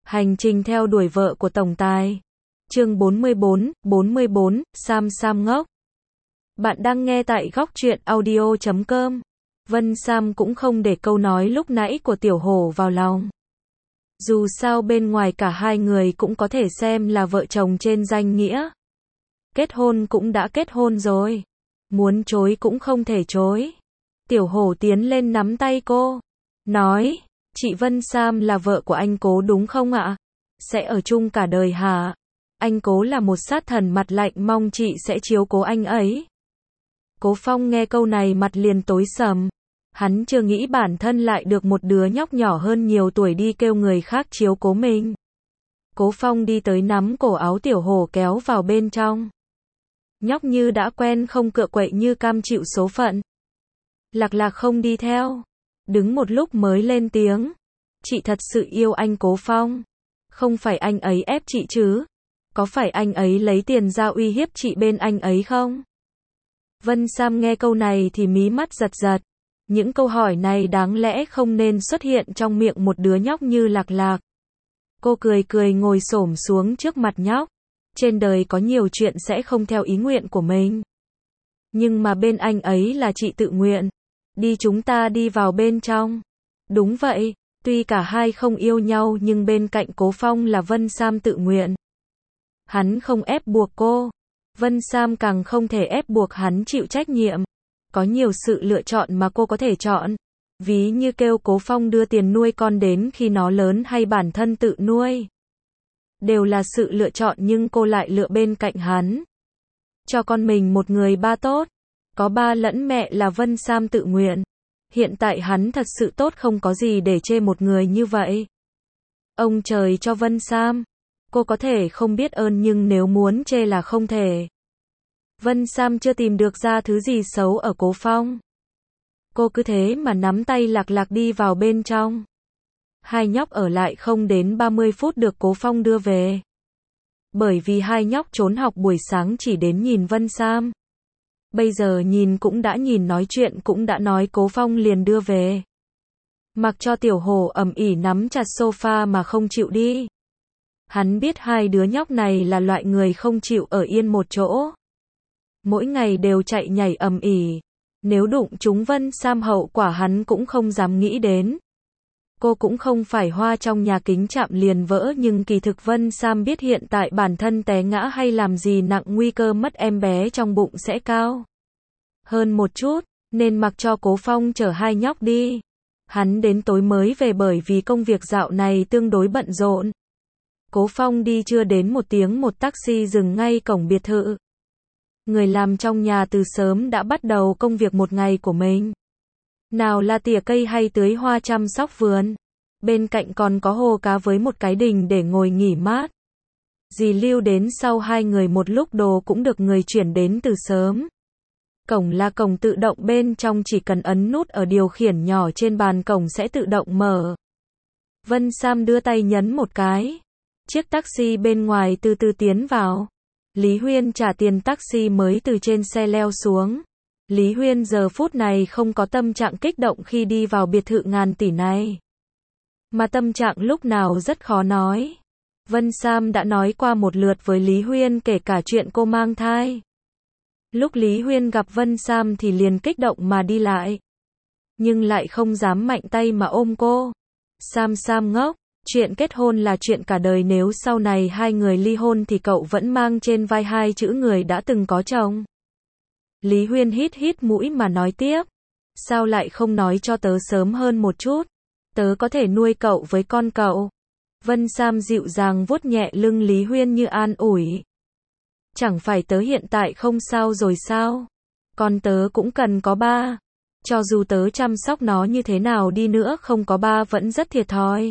Hành trình theo đuổi vợ của tổng tài. Chương 44, Sam ngốc. Bạn đang nghe tại góc truyện audio.com. Vân Sam cũng không để câu nói lúc nãy của Tiểu Hổ vào lòng. Dù sao bên ngoài cả hai người cũng có thể xem là vợ chồng trên danh nghĩa. Kết hôn cũng đã kết hôn rồi. Muốn chối cũng không thể chối. Tiểu Hổ tiến lên nắm tay cô. Nói, chị Vân Sam là vợ của anh Cố đúng không ạ? Sẽ ở chung cả đời hả? Anh Cố là một sát thần mặt lạnh, mong chị sẽ chiếu cố anh ấy. Cố Phong nghe câu này mặt liền tối sầm. Hắn chưa nghĩ bản thân lại được một đứa nhóc nhỏ hơn nhiều tuổi đi kêu người khác chiếu cố mình. Cố Phong đi tới nắm cổ áo Tiểu Hổ kéo vào bên trong. Nhóc như đã quen không cựa quậy như cam chịu số phận. Lạc Lạc không đi theo. Đứng một lúc mới lên tiếng. Chị thật sự yêu anh Cố Phong. Không phải anh ấy ép chị chứ? Có phải anh ấy lấy tiền ra uy hiếp chị bên anh ấy không? Vân Sam nghe câu này thì mí mắt giật giật. Những câu hỏi này đáng lẽ không nên xuất hiện trong miệng một đứa nhóc như Lạc Lạc. Cô cười cười ngồi xổm xuống trước mặt nhóc. Trên đời có nhiều chuyện sẽ không theo ý nguyện của mình. Nhưng mà bên anh ấy là chị tự nguyện. Đi, chúng ta đi vào bên trong. Đúng vậy, tuy cả hai không yêu nhau nhưng bên cạnh Cố Phong là Vân Sam tự nguyện. Hắn không ép buộc cô. Vân Sam càng không thể ép buộc hắn chịu trách nhiệm. Có nhiều sự lựa chọn mà cô có thể chọn. Ví như kêu Cố Phong đưa tiền nuôi con đến khi nó lớn hay bản thân tự nuôi. Đều là sự lựa chọn nhưng cô lại lựa bên cạnh hắn. Cho con mình một người ba tốt. Có ba lẫn mẹ là Vân Sam tự nguyện. Hiện tại hắn thật sự tốt, không có gì để chê một người như vậy. Ông trời cho Vân Sam. Cô có thể không biết ơn nhưng nếu muốn chê là không thể. Vân Sam chưa tìm được ra thứ gì xấu ở Cố Phong. Cô cứ thế mà nắm tay Lạc Lạc đi vào bên trong. Hai nhóc ở lại không đến 30 phút được Cố Phong đưa về. Bởi vì hai nhóc trốn học buổi sáng chỉ đến nhìn Vân Sam. Bây giờ nhìn cũng đã nhìn, nói chuyện cũng đã nói, Cố Phong liền đưa về. Mặc cho Tiểu Hổ ầm ĩ nắm chặt sofa mà không chịu đi. Hắn biết hai đứa nhóc này là loại người không chịu ở yên một chỗ. Mỗi ngày đều chạy nhảy ầm ĩ. Nếu đụng chúng Vân Sam hậu quả hắn cũng không dám nghĩ đến. Cô cũng không phải hoa trong nhà kính chạm liền vỡ, nhưng kỳ thực Vân Sam biết hiện tại bản thân té ngã hay làm gì nặng, nguy cơ mất em bé trong bụng sẽ cao hơn một chút, nên mặc cho Cố Phong chở hai nhóc đi. Hắn đến tối mới về bởi vì công việc dạo này tương đối bận rộn. Cố Phong đi chưa đến một tiếng, một taxi dừng ngay cổng biệt thự. Người làm trong nhà từ sớm đã bắt đầu công việc một ngày của mình. Nào là tỉa cây hay tưới hoa, chăm sóc vườn. Bên cạnh còn có hồ cá với một cái đình để ngồi nghỉ mát. Dì Lưu đến sau hai người một lúc, đồ cũng được người chuyển đến từ sớm. Cổng là cổng tự động, bên trong chỉ cần ấn nút ở điều khiển nhỏ trên bàn cổng sẽ tự động mở. Vân Sam đưa tay nhấn một cái. Chiếc taxi bên ngoài từ từ tiến vào. Lý Huyên trả tiền taxi mới từ trên xe leo xuống. Lý Huyên giờ phút này không có tâm trạng kích động khi đi vào biệt thự ngàn tỷ này. Mà tâm trạng lúc nào rất khó nói. Vân Sam đã nói qua một lượt với Lý Huyên, kể cả chuyện cô mang thai. Lúc Lý Huyên gặp Vân Sam thì liền kích động mà đi lại. Nhưng lại không dám mạnh tay mà ôm cô. Sam ngốc, chuyện kết hôn là chuyện cả đời, nếu sau này hai người ly hôn thì cậu vẫn mang trên vai hai chữ người đã từng có chồng. Lý Huyên hít mũi mà nói tiếp. Sao lại không nói cho tớ sớm hơn một chút? Tớ có thể nuôi cậu với con cậu. Vân Sam dịu dàng vuốt nhẹ lưng Lý Huyên như an ủi. Chẳng phải tớ hiện tại không sao rồi sao? Con tớ cũng cần có ba. Cho dù tớ chăm sóc nó như thế nào đi nữa, không có ba vẫn rất thiệt thòi.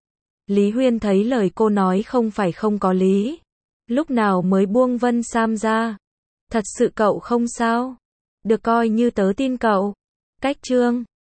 Lý Huyên thấy lời cô nói không phải không có lý. Lúc nào mới buông Vân Sam ra. Thật sự cậu không sao? Được, coi như tớ tin cậu. Cách chương